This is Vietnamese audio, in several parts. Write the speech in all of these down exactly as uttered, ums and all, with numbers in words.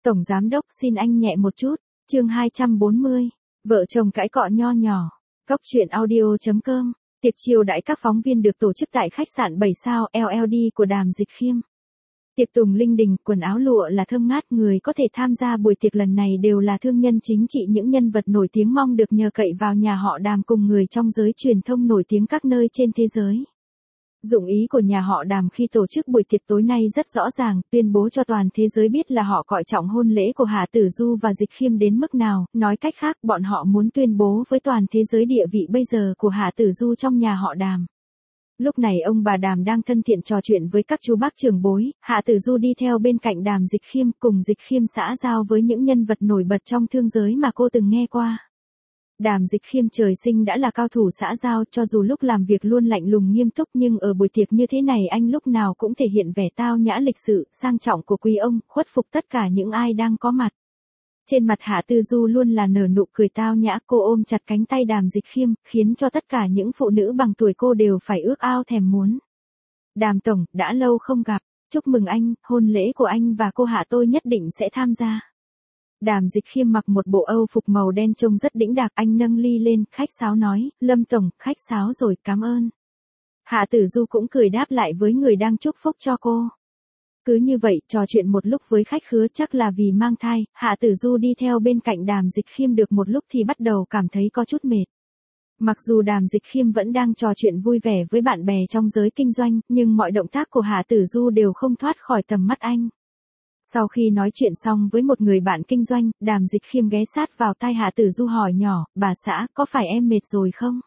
Tổng giám đốc xin anh nhẹ một chút, chương hai trăm bốn mươi, vợ chồng cãi cọ nho nhỏ, cóc truyện audio.com, tiệc chiêu đãi các phóng viên được tổ chức tại khách sạn bảy sao lờ lờ đê của Đàm Dịch Khiêm. Tiệc tùng linh đình, quần áo lụa là thơm ngát, người có thể tham gia buổi tiệc lần này đều là thương nhân chính trị, những nhân vật nổi tiếng mong được nhờ cậy vào nhà họ Đàm cùng người trong giới truyền thông nổi tiếng các nơi trên thế giới. Dụng ý của nhà họ Đàm khi tổ chức buổi tiệc tối nay rất rõ ràng, tuyên bố cho toàn thế giới biết là họ coi trọng hôn lễ của Hạ Tử Du và Dịch Khiêm đến mức nào, nói cách khác, bọn họ muốn tuyên bố với toàn thế giới địa vị bây giờ của Hạ Tử Du trong nhà họ Đàm. Lúc này ông bà Đàm đang thân thiện trò chuyện với các chú bác trưởng bối, Hạ Tử Du đi theo bên cạnh Đàm Dịch Khiêm, cùng Dịch Khiêm xã giao với những nhân vật nổi bật trong thương giới mà cô từng nghe qua. Đàm Dịch Khiêm trời sinh đã là cao thủ xã giao, cho dù lúc làm việc luôn lạnh lùng nghiêm túc nhưng ở buổi tiệc như thế này anh lúc nào cũng thể hiện vẻ tao nhã lịch sự, sang trọng của quý ông, khuất phục tất cả những ai đang có mặt. Trên mặt Hạ Tử Du luôn là nở nụ cười tao nhã, cô ôm chặt cánh tay Đàm Dịch Khiêm, khiến cho tất cả những phụ nữ bằng tuổi cô đều phải ước ao thèm muốn. Đàm tổng, đã lâu không gặp, chúc mừng anh, hôn lễ của anh và cô Hạ tôi nhất định sẽ tham gia. Đàm Dịch Khiêm mặc một bộ âu phục màu đen trông rất đĩnh đạc, anh nâng ly lên, khách sáo nói, Lâm tổng, khách sáo rồi, cảm ơn. Hạ Tử Du cũng cười đáp lại với người đang chúc phúc cho cô. Cứ như vậy, trò chuyện một lúc với khách khứa, chắc là vì mang thai, Hạ Tử Du đi theo bên cạnh Đàm Dịch Khiêm được một lúc thì bắt đầu cảm thấy có chút mệt. Mặc dù Đàm Dịch Khiêm vẫn đang trò chuyện vui vẻ với bạn bè trong giới kinh doanh, nhưng mọi động tác của Hạ Tử Du đều không thoát khỏi tầm mắt anh. Sau khi nói chuyện xong với một người bạn kinh doanh, Đàm Dịch Khiêm ghé sát vào tai Hạ Tử Du hỏi nhỏ, bà xã, có phải em mệt rồi không?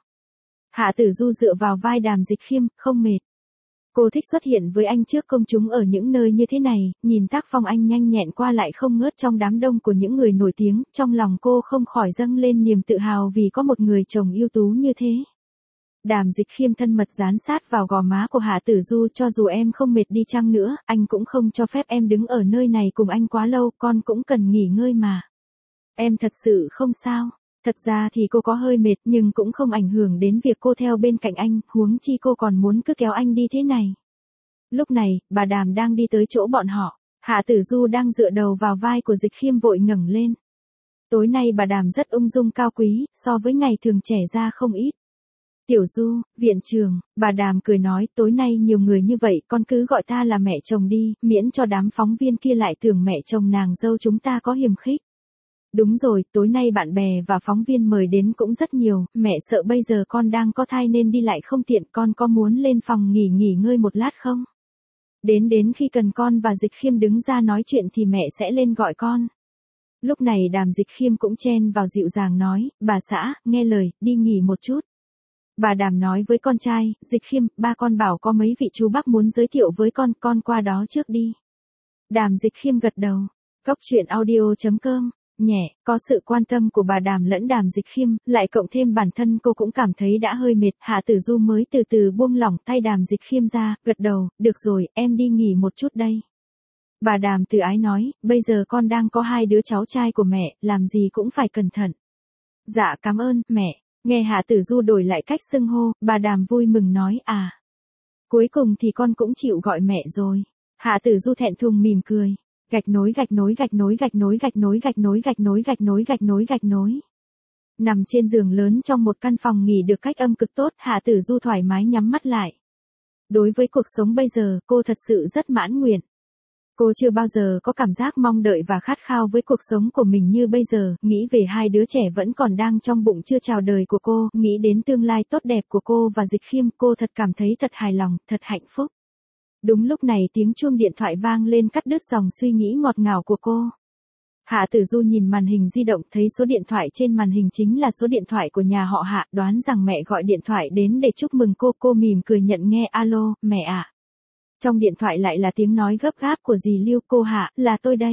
Hạ Tử Du dựa vào vai Đàm Dịch Khiêm, không mệt. Cô thích xuất hiện với anh trước công chúng ở những nơi như thế này, nhìn tác phong anh nhanh nhẹn qua lại không ngớt trong đám đông của những người nổi tiếng, trong lòng cô không khỏi dâng lên niềm tự hào vì có một người chồng ưu tú như thế. Đàm Dịch Khiêm thân mật dán sát vào gò má của Hạ Tử Du, cho dù em không mệt đi chăng nữa, anh cũng không cho phép em đứng ở nơi này cùng anh quá lâu, con cũng cần nghỉ ngơi mà. Em thật sự không sao. Thật ra thì cô có hơi mệt nhưng cũng không ảnh hưởng đến việc cô theo bên cạnh anh, huống chi cô còn muốn cứ kéo anh đi thế này. Lúc này, bà Đàm đang đi tới chỗ bọn họ, Hạ Tử Du đang dựa đầu vào vai của Dịch Khiêm vội ngẩng lên. Tối nay bà Đàm rất ung dung cao quý, so với ngày thường trẻ ra không ít. Tiểu Du, viện trưởng, bà Đàm cười nói, tối nay nhiều người như vậy, con cứ gọi ta là mẹ chồng đi, miễn cho đám phóng viên kia lại tưởng mẹ chồng nàng dâu chúng ta có hiềm khích. Đúng rồi, tối nay bạn bè và phóng viên mời đến cũng rất nhiều, mẹ sợ bây giờ con đang có thai nên đi lại không tiện, con có muốn lên phòng nghỉ nghỉ ngơi một lát không? Đến đến khi cần con và Dịch Khiêm đứng ra nói chuyện thì mẹ sẽ lên gọi con. Lúc này Đàm Dịch Khiêm cũng chen vào dịu dàng nói, bà xã, nghe lời, đi nghỉ một chút. Bà Đàm nói với con trai, Dịch Khiêm, ba con bảo có mấy vị chú bác muốn giới thiệu với con, con qua đó trước đi. Đàm Dịch Khiêm gật đầu. Cóc truyện audio.com, nhẹ, có sự quan tâm của bà Đàm lẫn Đàm Dịch Khiêm, lại cộng thêm bản thân cô cũng cảm thấy đã hơi mệt, Hạ Tử Du mới từ từ buông lỏng tay Đàm Dịch Khiêm ra, gật đầu, được rồi, em đi nghỉ một chút đây. Bà Đàm từ ái nói, bây giờ con đang có hai đứa cháu trai của mẹ, làm gì cũng phải cẩn thận. Dạ cảm ơn, mẹ. Nghe Hạ Tử Du đổi lại cách xưng hô, bà Đàm vui mừng nói, à. Cuối cùng thì con cũng chịu gọi mẹ rồi. Hạ Tử Du thẹn thùng mỉm cười. Gạch nối gạch nối gạch nối gạch nối gạch nối gạch nối gạch nối gạch nối gạch nối gạch nối. Nằm trên giường lớn trong một căn phòng nghỉ được cách âm cực tốt, Hạ Tử Du thoải mái nhắm mắt lại. Đối với cuộc sống bây giờ, cô thật sự rất mãn nguyện. Cô chưa bao giờ có cảm giác mong đợi và khát khao với cuộc sống của mình như bây giờ, nghĩ về hai đứa trẻ vẫn còn đang trong bụng chưa chào đời của cô, nghĩ đến tương lai tốt đẹp của cô và Dịch Khiêm, cô thật cảm thấy thật hài lòng, thật hạnh phúc. Đúng lúc này tiếng chuông điện thoại vang lên cắt đứt dòng suy nghĩ ngọt ngào của cô. Hạ Tử Du nhìn màn hình di động thấy số điện thoại trên màn hình chính là số điện thoại của nhà họ Hạ, đoán rằng mẹ gọi điện thoại đến để chúc mừng cô, cô mỉm cười nhận nghe, alo, mẹ ạ. À. Trong điện thoại lại là tiếng nói gấp gáp của dì Lưu, cô Hạ, là tôi đây.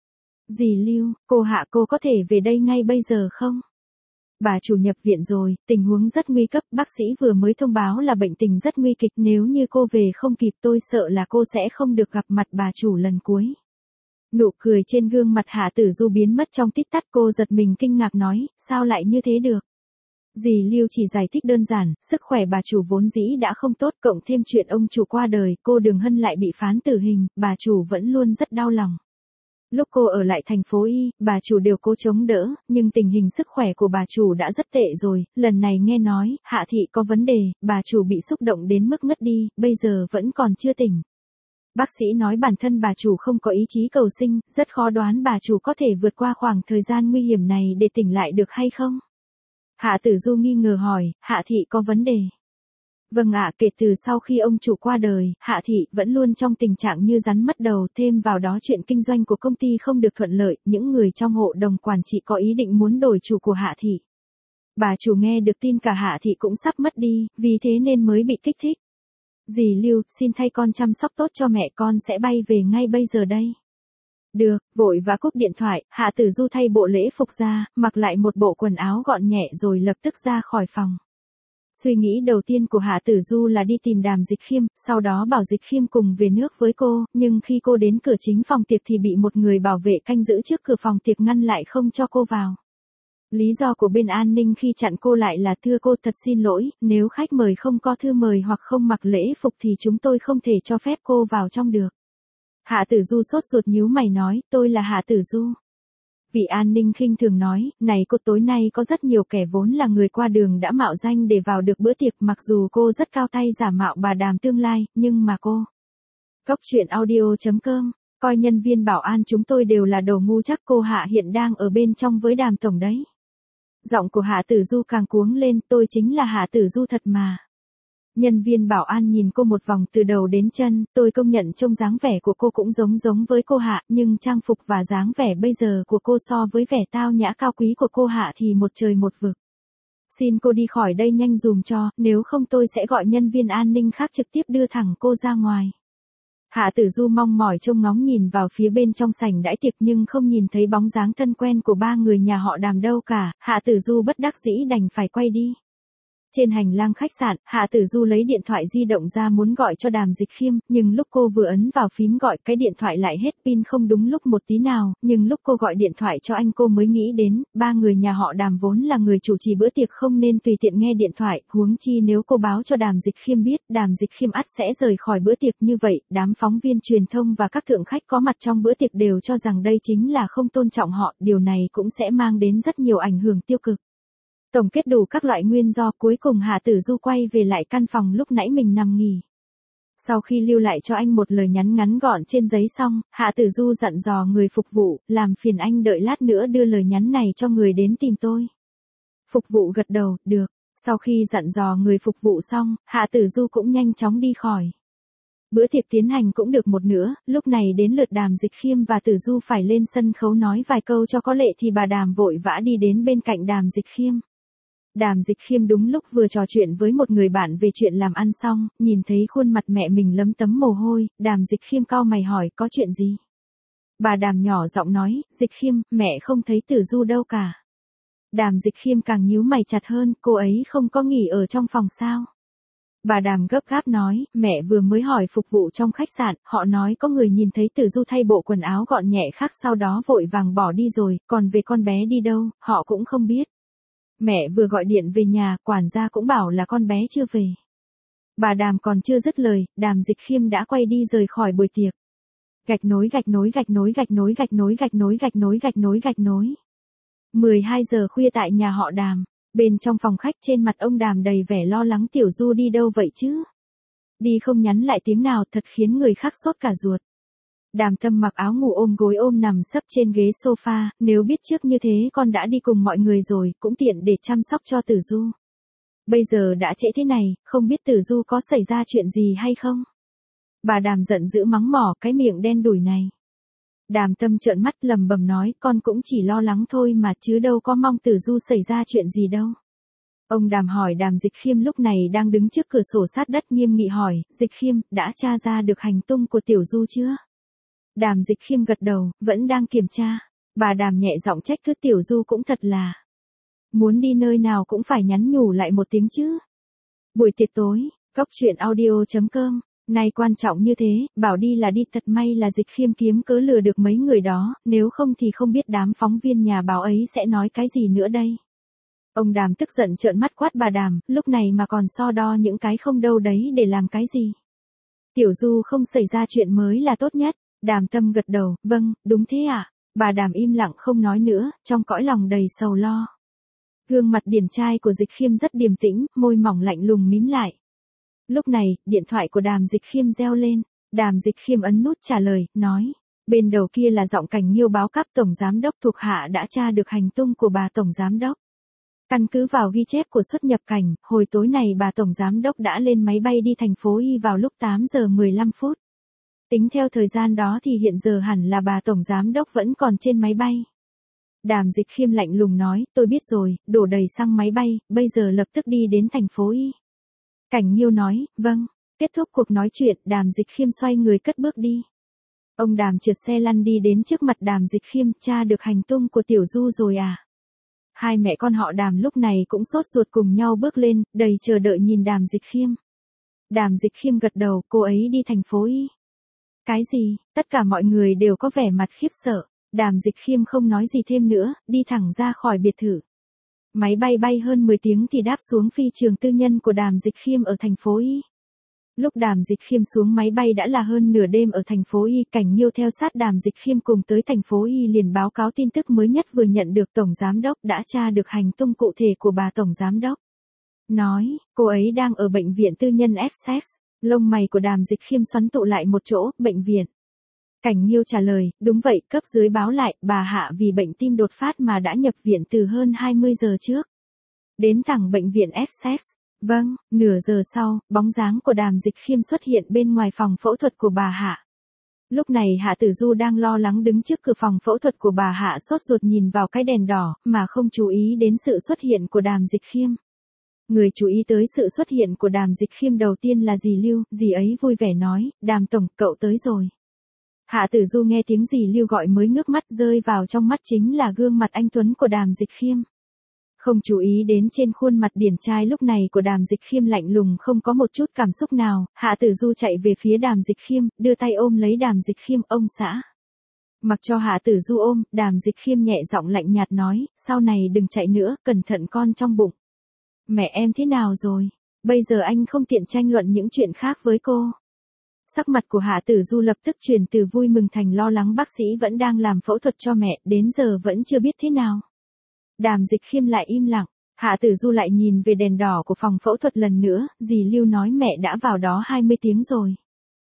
Dì Lưu, cô Hạ cô có thể về đây ngay bây giờ không? Bà chủ nhập viện rồi, tình huống rất nguy cấp, bác sĩ vừa mới thông báo là bệnh tình rất nguy kịch, nếu như cô về không kịp tôi sợ là cô sẽ không được gặp mặt bà chủ lần cuối. Nụ cười trên gương mặt Hạ Tử Du biến mất trong tích tắc, cô giật mình kinh ngạc nói, sao lại như thế được? Dì Lưu chỉ giải thích đơn giản, sức khỏe bà chủ vốn dĩ đã không tốt, cộng thêm chuyện ông chủ qua đời, cô Đường Hân lại bị phán tử hình, bà chủ vẫn luôn rất đau lòng. Lúc cô ở lại thành phố Y, bà chủ đều cố chống đỡ, nhưng tình hình sức khỏe của bà chủ đã rất tệ rồi, lần này nghe nói, Hạ Thị có vấn đề, bà chủ bị xúc động đến mức ngất đi, bây giờ vẫn còn chưa tỉnh. Bác sĩ nói bản thân bà chủ không có ý chí cầu sinh, rất khó đoán bà chủ có thể vượt qua khoảng thời gian nguy hiểm này để tỉnh lại được hay không? Hạ Tử Du nghi ngờ hỏi, Hạ Thị có vấn đề. Vâng ạ, kể từ sau khi ông chủ qua đời, Hạ Thị vẫn luôn trong tình trạng như rắn mất đầu, thêm vào đó chuyện kinh doanh của công ty không được thuận lợi, những người trong hộ đồng quản trị có ý định muốn đổi chủ của Hạ Thị. Bà chủ nghe được tin cả Hạ Thị cũng sắp mất đi, vì thế nên mới bị kích thích. Dì Lưu, xin thay con chăm sóc tốt cho mẹ, con sẽ bay về ngay bây giờ đây. Được, vội và cúp điện thoại, Hạ Tử Du thay bộ lễ phục ra, mặc lại một bộ quần áo gọn nhẹ rồi lập tức ra khỏi phòng. Suy nghĩ đầu tiên của Hạ Tử Du là đi tìm Đàm Dịch Khiêm, sau đó bảo Dịch Khiêm cùng về nước với cô, nhưng khi cô đến cửa chính phòng tiệc thì bị một người bảo vệ canh giữ trước cửa phòng tiệc ngăn lại không cho cô vào. Lý do của bên an ninh khi chặn cô lại là thưa cô thật xin lỗi, nếu khách mời không có thư mời hoặc không mặc lễ phục thì chúng tôi không thể cho phép cô vào trong được. Hạ Tử Du sốt ruột nhíu mày nói, tôi là Hạ Tử Du. Vị an ninh khinh thường nói, này cô, tối nay có rất nhiều kẻ vốn là người qua đường đã mạo danh để vào được bữa tiệc, mặc dù cô rất cao tay giả mạo bà Đàm tương lai, nhưng mà cô. Cốc truyện audio chấm com, coi nhân viên bảo an chúng tôi đều là đồ ngu, chắc cô Hạ hiện đang ở bên trong với Đàm tổng đấy. Giọng của Hạ Tử Du càng cuống lên, tôi chính là Hạ Tử Du thật mà. Nhân viên bảo an nhìn cô một vòng từ đầu đến chân, tôi công nhận trông dáng vẻ của cô cũng giống giống với cô Hạ, nhưng trang phục và dáng vẻ bây giờ của cô so với vẻ tao nhã cao quý của cô Hạ thì một trời một vực. Xin cô đi khỏi đây nhanh dùm cho, nếu không tôi sẽ gọi nhân viên an ninh khác trực tiếp đưa thẳng cô ra ngoài. Hạ Tử Du mong mỏi trông ngóng nhìn vào phía bên trong sảnh đãi tiệc nhưng không nhìn thấy bóng dáng thân quen của ba người nhà họ Đàm đâu cả, Hạ Tử Du bất đắc dĩ đành phải quay đi. Trên hành lang khách sạn, Hạ Tử Du lấy điện thoại di động ra muốn gọi cho Đàm Dịch Khiêm, nhưng lúc cô vừa ấn vào phím gọi cái điện thoại lại hết pin không đúng lúc một tí nào, nhưng lúc cô gọi điện thoại cho anh cô mới nghĩ đến, ba người nhà họ Đàm vốn là người chủ trì bữa tiệc không nên tùy tiện nghe điện thoại, huống chi nếu cô báo cho Đàm Dịch Khiêm biết, Đàm Dịch Khiêm ắt sẽ rời khỏi bữa tiệc như vậy, đám phóng viên truyền thông và các thượng khách có mặt trong bữa tiệc đều cho rằng đây chính là không tôn trọng họ, điều này cũng sẽ mang đến rất nhiều ảnh hưởng tiêu cực. Tổng kết đủ các loại nguyên do, cuối cùng Hạ Tử Du quay về lại căn phòng lúc nãy mình nằm nghỉ. Sau khi lưu lại cho anh một lời nhắn ngắn gọn trên giấy xong, Hạ Tử Du dặn dò người phục vụ, làm phiền anh đợi lát nữa đưa lời nhắn này cho người đến tìm tôi. Phục vụ gật đầu, được. Sau khi dặn dò người phục vụ xong, Hạ Tử Du cũng nhanh chóng đi khỏi. Bữa tiệc tiến hành cũng được một nửa, lúc này đến lượt Đàm Dịch Khiêm và Tử Du phải lên sân khấu nói vài câu cho có lệ thì bà Đàm vội vã đi đến bên cạnh Đàm Dịch Khiêm. Đàm Dịch Khiêm đúng lúc vừa trò chuyện với một người bạn về chuyện làm ăn xong, nhìn thấy khuôn mặt mẹ mình lấm tấm mồ hôi, Đàm Dịch Khiêm cau mày hỏi có chuyện gì? Bà Đàm nhỏ giọng nói, Dịch Khiêm, mẹ không thấy Tử Du đâu cả. Đàm Dịch Khiêm càng nhíu mày chặt hơn, cô ấy không có nghỉ ở trong phòng sao? Bà Đàm gấp gáp nói, mẹ vừa mới hỏi phục vụ trong khách sạn, họ nói có người nhìn thấy Tử Du thay bộ quần áo gọn nhẹ khác sau đó vội vàng bỏ đi rồi, còn về con bé đi đâu, họ cũng không biết. Mẹ vừa gọi điện về nhà, quản gia cũng bảo là con bé chưa về. Bà Đàm còn chưa dứt lời, Đàm Dịch Khiêm đã quay đi rời khỏi buổi tiệc. Gạch nối gạch nối gạch nối gạch nối gạch nối gạch nối gạch nối gạch nối gạch nối. mười hai giờ khuya tại nhà họ Đàm, bên trong phòng khách trên mặt ông Đàm đầy vẻ lo lắng, Tiểu Du đi đâu vậy chứ? Đi không nhắn lại tiếng nào, thật khiến người khác sốt cả ruột. Đàm Tâm mặc áo ngủ ôm gối ôm nằm sấp trên ghế sofa, nếu biết trước như thế con đã đi cùng mọi người rồi, cũng tiện để chăm sóc cho Tử Du. Bây giờ đã trễ thế này, không biết Tử Du có xảy ra chuyện gì hay không? Bà Đàm giận dữ mắng mỏ cái miệng đen đủi này. Đàm Tâm trợn mắt lầm bầm nói, con cũng chỉ lo lắng thôi mà chứ đâu có mong Tử Du xảy ra chuyện gì đâu. Ông Đàm hỏi Đàm Dịch Khiêm lúc này đang đứng trước cửa sổ sát đất nghiêm nghị hỏi, Dịch Khiêm, đã tra ra được hành tung của Tiểu Du chưa? Đàm Dịch Khiêm gật đầu, vẫn đang kiểm tra. Bà Đàm nhẹ giọng trách cứ, Tiểu Du cũng thật là. Muốn đi nơi nào cũng phải nhắn nhủ lại một tiếng chứ. Buổi tiệc tối, cốc truyện audio chấm com. Này quan trọng như thế, bảo đi là đi, thật may là Dịch Khiêm kiếm cớ lừa được mấy người đó, nếu không thì không biết đám phóng viên nhà báo ấy sẽ nói cái gì nữa đây. Ông Đàm tức giận trợn mắt quát bà Đàm, lúc này mà còn so đo những cái không đâu đấy để làm cái gì. Tiểu Du không xảy ra chuyện mới là tốt nhất. Đàm Tâm gật đầu, vâng, đúng thế ạ. Bà Đàm im lặng không nói nữa, trong cõi lòng đầy sầu lo. Gương mặt điển trai của Dịch Khiêm rất điềm tĩnh, môi mỏng lạnh lùng mím lại. Lúc này, điện thoại của Đàm Dịch Khiêm reo lên. Đàm Dịch Khiêm ấn nút trả lời, nói. Bên đầu kia là giọng Cảnh Nghiêu báo cấp Tổng Giám đốc thuộc hạ đã tra được hành tung của bà Tổng Giám đốc. Căn cứ vào ghi chép của xuất nhập cảnh, hồi tối này bà Tổng Giám đốc đã lên máy bay đi thành phố Y vào lúc tám giờ mười lăm phút. Tính theo thời gian đó thì hiện giờ hẳn là bà Tổng Giám đốc vẫn còn trên máy bay. Đàm Dịch Khiêm lạnh lùng nói, tôi biết rồi, đổ đầy xăng máy bay, bây giờ lập tức đi đến thành phố Y. Cảnh Nghiêu nói, vâng. Kết thúc cuộc nói chuyện, Đàm Dịch Khiêm xoay người cất bước đi. Ông Đàm trượt xe lăn đi đến trước mặt Đàm Dịch Khiêm, tra được hành tung của Tiểu Du rồi à? Hai mẹ con họ Đàm lúc này cũng sốt ruột cùng nhau bước lên, đầy chờ đợi nhìn Đàm Dịch Khiêm. Đàm Dịch Khiêm gật đầu, cô ấy đi thành phố Y. Cái gì? Tất cả mọi người đều có vẻ mặt khiếp sợ. Đàm Dịch Khiêm không nói gì thêm nữa, đi thẳng ra khỏi biệt thự. Máy bay bay hơn mười tiếng thì đáp xuống phi trường tư nhân của Đàm Dịch Khiêm ở thành phố Y. Lúc Đàm Dịch Khiêm xuống máy bay đã là hơn nửa đêm ở thành phố Y. Cảnh Nghiêu theo sát Đàm Dịch Khiêm cùng tới thành phố Y liền báo cáo tin tức mới nhất vừa nhận được Tổng Giám đốc đã tra được hành tung cụ thể của bà Tổng Giám đốc. Nói, cô ấy đang ở bệnh viện tư nhân Essex. Lông mày của Đàm Dịch Khiêm xoắn tụ lại một chỗ, bệnh viện. Cảnh Nghiêu trả lời, đúng vậy, cấp dưới báo lại, bà Hạ vì bệnh tim đột phát mà đã nhập viện từ hơn hai mươi giờ trước. Đến thẳng bệnh viện Essex. Vâng, nửa giờ sau, bóng dáng của Đàm Dịch Khiêm xuất hiện bên ngoài phòng phẫu thuật của bà Hạ. Lúc này Hạ Tử Du đang lo lắng đứng trước cửa phòng phẫu thuật của bà Hạ sốt ruột nhìn vào cái đèn đỏ, mà không chú ý đến sự xuất hiện của Đàm Dịch Khiêm. Người chú ý tới sự xuất hiện của Đàm Dịch Khiêm đầu tiên là dì Lưu, dì ấy vui vẻ nói, Đàm Tổng, cậu tới rồi. Hạ Tử Du nghe tiếng dì Lưu gọi mới ngước mắt, rơi vào trong mắt chính là gương mặt anh tuấn của Đàm Dịch Khiêm. Không chú ý đến trên khuôn mặt điển trai lúc này của Đàm Dịch Khiêm lạnh lùng không có một chút cảm xúc nào, Hạ Tử Du chạy về phía Đàm Dịch Khiêm, đưa tay ôm lấy Đàm Dịch Khiêm, ông xã. Mặc cho Hạ Tử Du ôm, Đàm Dịch Khiêm nhẹ giọng lạnh nhạt nói, sau này đừng chạy nữa, cẩn thận con trong bụng. Mẹ em thế nào rồi? Bây giờ anh không tiện tranh luận những chuyện khác với cô. Sắc mặt của Hạ Tử Du lập tức chuyển từ vui mừng thành lo lắng, bác sĩ vẫn đang làm phẫu thuật cho mẹ, đến giờ vẫn chưa biết thế nào. Đàm Dịch Khiêm lại im lặng, Hạ Tử Du lại nhìn về đèn đỏ của phòng phẫu thuật lần nữa, dì Lưu nói mẹ đã vào đó hai mươi tiếng rồi.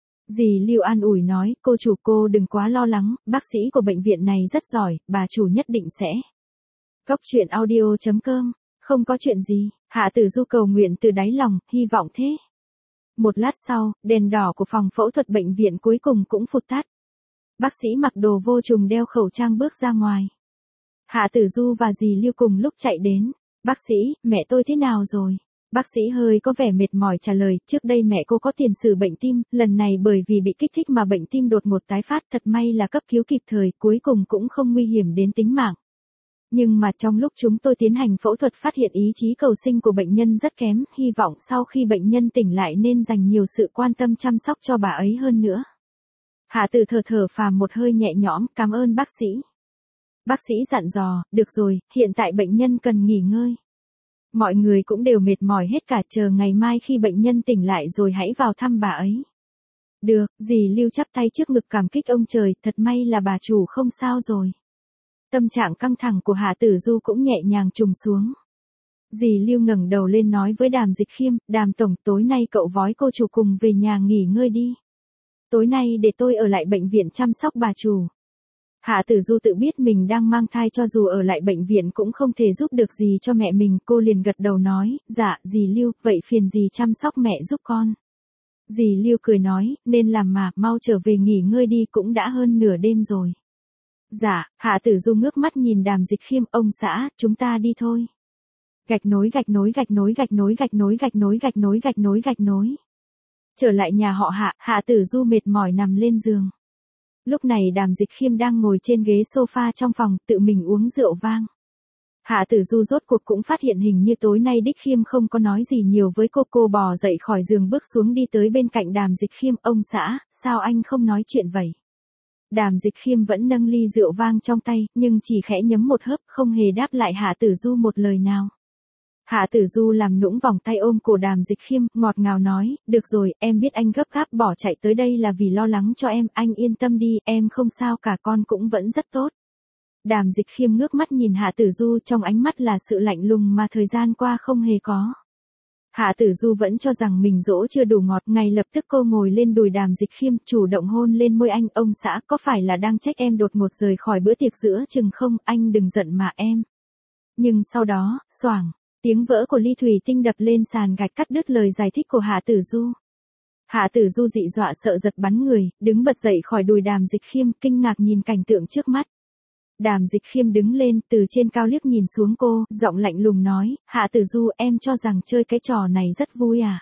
Dì Lưu an ủi nói, cô chủ cô đừng quá lo lắng, bác sĩ của bệnh viện này rất giỏi, bà chủ nhất định sẽ. Cốc truyện audio chấm com, không có chuyện gì, Hạ Tử Du cầu nguyện từ đáy lòng, hy vọng thế. Một lát sau, đèn đỏ của phòng phẫu thuật bệnh viện cuối cùng cũng phụt tắt. Bác sĩ mặc đồ vô trùng đeo khẩu trang bước ra ngoài. Hạ Tử Du và dì Lưu cùng lúc chạy đến. Bác sĩ, mẹ tôi thế nào rồi? Bác sĩ hơi có vẻ mệt mỏi trả lời, trước đây mẹ cô có tiền sử bệnh tim, lần này bởi vì bị kích thích mà bệnh tim đột ngột tái phát, thật may là cấp cứu kịp thời, cuối cùng cũng không nguy hiểm đến tính mạng. Nhưng mà trong lúc chúng tôi tiến hành phẫu thuật phát hiện ý chí cầu sinh của bệnh nhân rất kém, hy vọng sau khi bệnh nhân tỉnh lại nên dành nhiều sự quan tâm chăm sóc cho bà ấy hơn nữa. Hạ Tử thở thở phào một hơi nhẹ nhõm, cảm ơn bác sĩ. Bác sĩ dặn dò, được rồi, hiện tại bệnh nhân cần nghỉ ngơi. Mọi người cũng đều mệt mỏi hết cả, chờ ngày mai khi bệnh nhân tỉnh lại rồi hãy vào thăm bà ấy. Được, dì Lưu chắp tay trước ngực cảm kích ông trời, thật may là bà chủ không sao rồi. Tâm trạng căng thẳng của Hạ Tử Du cũng nhẹ nhàng trùng xuống. Dì Lưu ngẩng đầu lên nói với Đàm Dịch Khiêm, Đàm Tổng, tối nay cậu vói cô chủ cùng về nhà nghỉ ngơi đi. Tối nay để tôi ở lại bệnh viện chăm sóc bà chủ. Hạ Tử Du tự biết mình đang mang thai, cho dù ở lại bệnh viện cũng không thể giúp được gì cho mẹ mình, cô liền gật đầu nói, dạ, dì Lưu, vậy phiền dì chăm sóc mẹ giúp con. Dì Lưu cười nói, nên làm mà, mau trở về nghỉ ngơi đi, cũng đã hơn nửa đêm rồi. Dạ, Hạ Tử Du ngước mắt nhìn Đàm Dịch Khiêm, ông xã, chúng ta đi thôi. Gạch nối gạch nối gạch nối gạch nối gạch nối gạch nối gạch nối gạch nối gạch nối. Trở lại nhà họ Hạ, Hạ Tử Du mệt mỏi nằm lên giường. Lúc này Đàm Dịch Khiêm đang ngồi trên ghế sofa trong phòng, tự mình uống rượu vang. Hạ Tử Du rốt cuộc cũng phát hiện hình như tối nay Đích Khiêm không có nói gì nhiều với cô, cô bò dậy khỏi giường bước xuống đi tới bên cạnh Đàm Dịch Khiêm, ông xã, sao anh không nói chuyện vậy? Đàm Dịch Khiêm vẫn nâng ly rượu vang trong tay, nhưng chỉ khẽ nhấm một hớp, không hề đáp lại Hạ Tử Du một lời nào. Hạ Tử Du làm nũng vòng tay ôm cổ Đàm Dịch Khiêm, ngọt ngào nói, được rồi, em biết anh gấp gáp bỏ chạy tới đây là vì lo lắng cho em, anh yên tâm đi, em không sao cả, con cũng vẫn rất tốt. Đàm Dịch Khiêm ngước mắt nhìn Hạ Tử Du, trong ánh mắt là sự lạnh lùng mà thời gian qua không hề có. Hạ Tử Du vẫn cho rằng mình dỗ chưa đủ ngọt, ngay lập tức cô ngồi lên đùi Đàm Dịch Khiêm, chủ động hôn lên môi anh, ông xã, có phải là đang trách em đột ngột rời khỏi bữa tiệc giữa chừng không, anh đừng giận mà em. Nhưng sau đó, xoảng, tiếng vỡ của ly thủy tinh đập lên sàn gạch cắt đứt lời giải thích của Hạ Tử Du. Hạ Tử Du dị dọa sợ giật bắn người, đứng bật dậy khỏi đùi Đàm Dịch Khiêm, kinh ngạc nhìn cảnh tượng trước mắt. Đàm Dịch Khiêm đứng lên, từ trên cao liếc nhìn xuống cô, giọng lạnh lùng nói, Hạ Tử Du, em cho rằng chơi cái trò này rất vui à?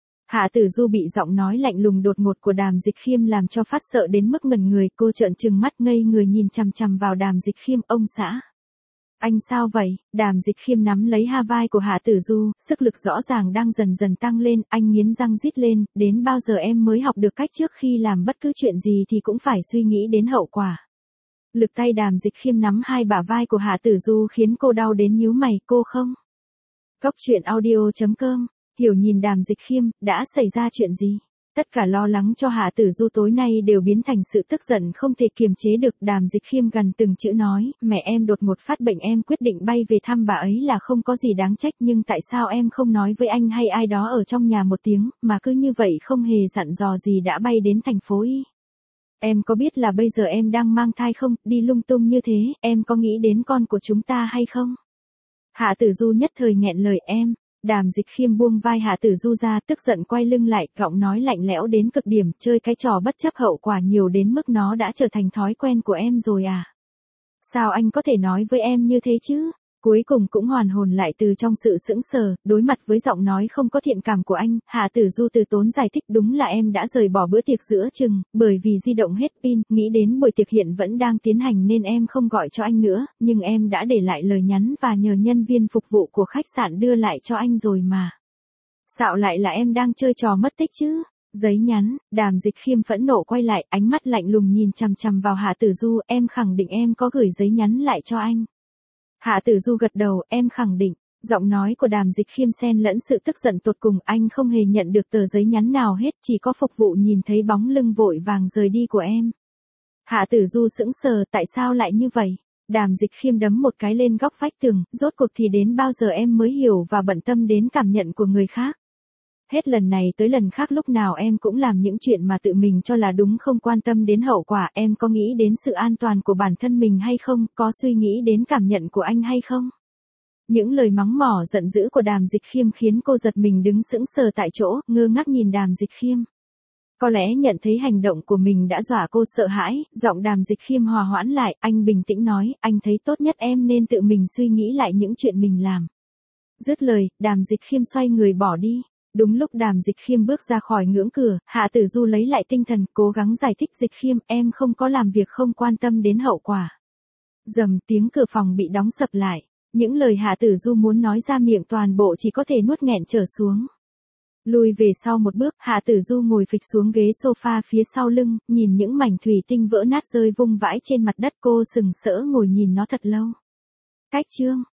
Hạ Tử Du bị giọng nói lạnh lùng đột ngột của Đàm Dịch Khiêm làm cho phát sợ đến mức ngẩn người, cô trợn trừng mắt ngây người nhìn chằm chằm vào Đàm Dịch Khiêm, ông xã. Anh sao vậy? Đàm Dịch Khiêm nắm lấy ha vai của Hạ Tử Du, sức lực rõ ràng đang dần dần tăng lên, anh nghiến răng rít lên, đến bao giờ em mới học được cách trước khi làm bất cứ chuyện gì thì cũng phải suy nghĩ đến hậu quả. Lực tay Đàm Dịch Khiêm nắm hai bả vai của Hạ Tử Du khiến cô đau đến nhíu mày, cô không. Góc truyện audio chấm com, hiểu nhìn Đàm Dịch Khiêm, đã xảy ra chuyện gì? Tất cả lo lắng cho Hạ Tử Du tối nay đều biến thành sự tức giận không thể kiềm chế được. Đàm Dịch Khiêm gần từng chữ nói, mẹ em đột ngột phát bệnh, em quyết định bay về thăm bà ấy là không có gì đáng trách, nhưng tại sao em không nói với anh hay ai đó ở trong nhà một tiếng, mà cứ như vậy không hề dặn dò gì đã bay đến thành phố Y. Em có biết là bây giờ em đang mang thai không, đi lung tung như thế, em có nghĩ đến con của chúng ta hay không? Hạ Tử Du nhất thời nghẹn lời em. Đàm Dịch Khiêm buông vai Hạ Tử Du ra, tức giận quay lưng lại, giọng nói lạnh lẽo đến cực điểm, chơi cái trò bất chấp hậu quả nhiều đến mức nó đã trở thành thói quen của em rồi à? Sao anh có thể nói với em như thế chứ? Cuối cùng cũng hoàn hồn lại từ trong sự sững sờ, đối mặt với giọng nói không có thiện cảm của anh, Hạ Tử Du từ tốn giải thích, đúng là em đã rời bỏ bữa tiệc giữa chừng, bởi vì di động hết pin, nghĩ đến buổi tiệc hiện vẫn đang tiến hành nên em không gọi cho anh nữa, nhưng em đã để lại lời nhắn và nhờ nhân viên phục vụ của khách sạn đưa lại cho anh rồi mà. Xạo lại là em đang chơi trò mất tích chứ? Giấy nhắn. Đàm Dịch Khiêm phẫn nộ quay lại, ánh mắt lạnh lùng nhìn chằm chằm vào Hạ Tử Du, em khẳng định em có gửi giấy nhắn lại cho anh. Hạ Tử Du gật đầu, em khẳng định. Giọng nói của Đàm Dịch Khiêm xen lẫn sự tức giận tột cùng, anh không hề nhận được tờ giấy nhắn nào hết, chỉ có phục vụ nhìn thấy bóng lưng vội vàng rời đi của em. Hạ Tử Du sững sờ, tại sao lại như vậy? Đàm Dịch Khiêm đấm một cái lên góc vách tường, rốt cuộc thì đến bao giờ em mới hiểu và bận tâm đến cảm nhận của người khác? Hết lần này tới lần khác lúc nào em cũng làm những chuyện mà tự mình cho là đúng, không quan tâm đến hậu quả, em có nghĩ đến sự an toàn của bản thân mình hay không, có suy nghĩ đến cảm nhận của anh hay không? Những lời mắng mỏ giận dữ của Đàm Dịch Khiêm khiến cô giật mình đứng sững sờ tại chỗ, ngơ ngác nhìn Đàm Dịch Khiêm. Có lẽ nhận thấy hành động của mình đã dọa cô sợ hãi, giọng Đàm Dịch Khiêm hòa hoãn lại, anh bình tĩnh nói, anh thấy tốt nhất em nên tự mình suy nghĩ lại những chuyện mình làm. Dứt lời, Đàm Dịch Khiêm xoay người bỏ đi. Đúng lúc Đàm Dịch Khiêm bước ra khỏi ngưỡng cửa, Hạ Tử Du lấy lại tinh thần, cố gắng giải thích, Dịch Khiêm, em không có làm việc không quan tâm đến hậu quả. Dầm, tiếng cửa phòng bị đóng sập lại. Những lời Hạ Tử Du muốn nói ra miệng toàn bộ chỉ có thể nuốt nghẹn trở xuống. Lùi về sau một bước, Hạ Tử Du ngồi phịch xuống ghế sofa phía sau lưng, nhìn những mảnh thủy tinh vỡ nát rơi vung vãi trên mặt đất, cô sừng sỡ ngồi nhìn nó thật lâu. Cách chương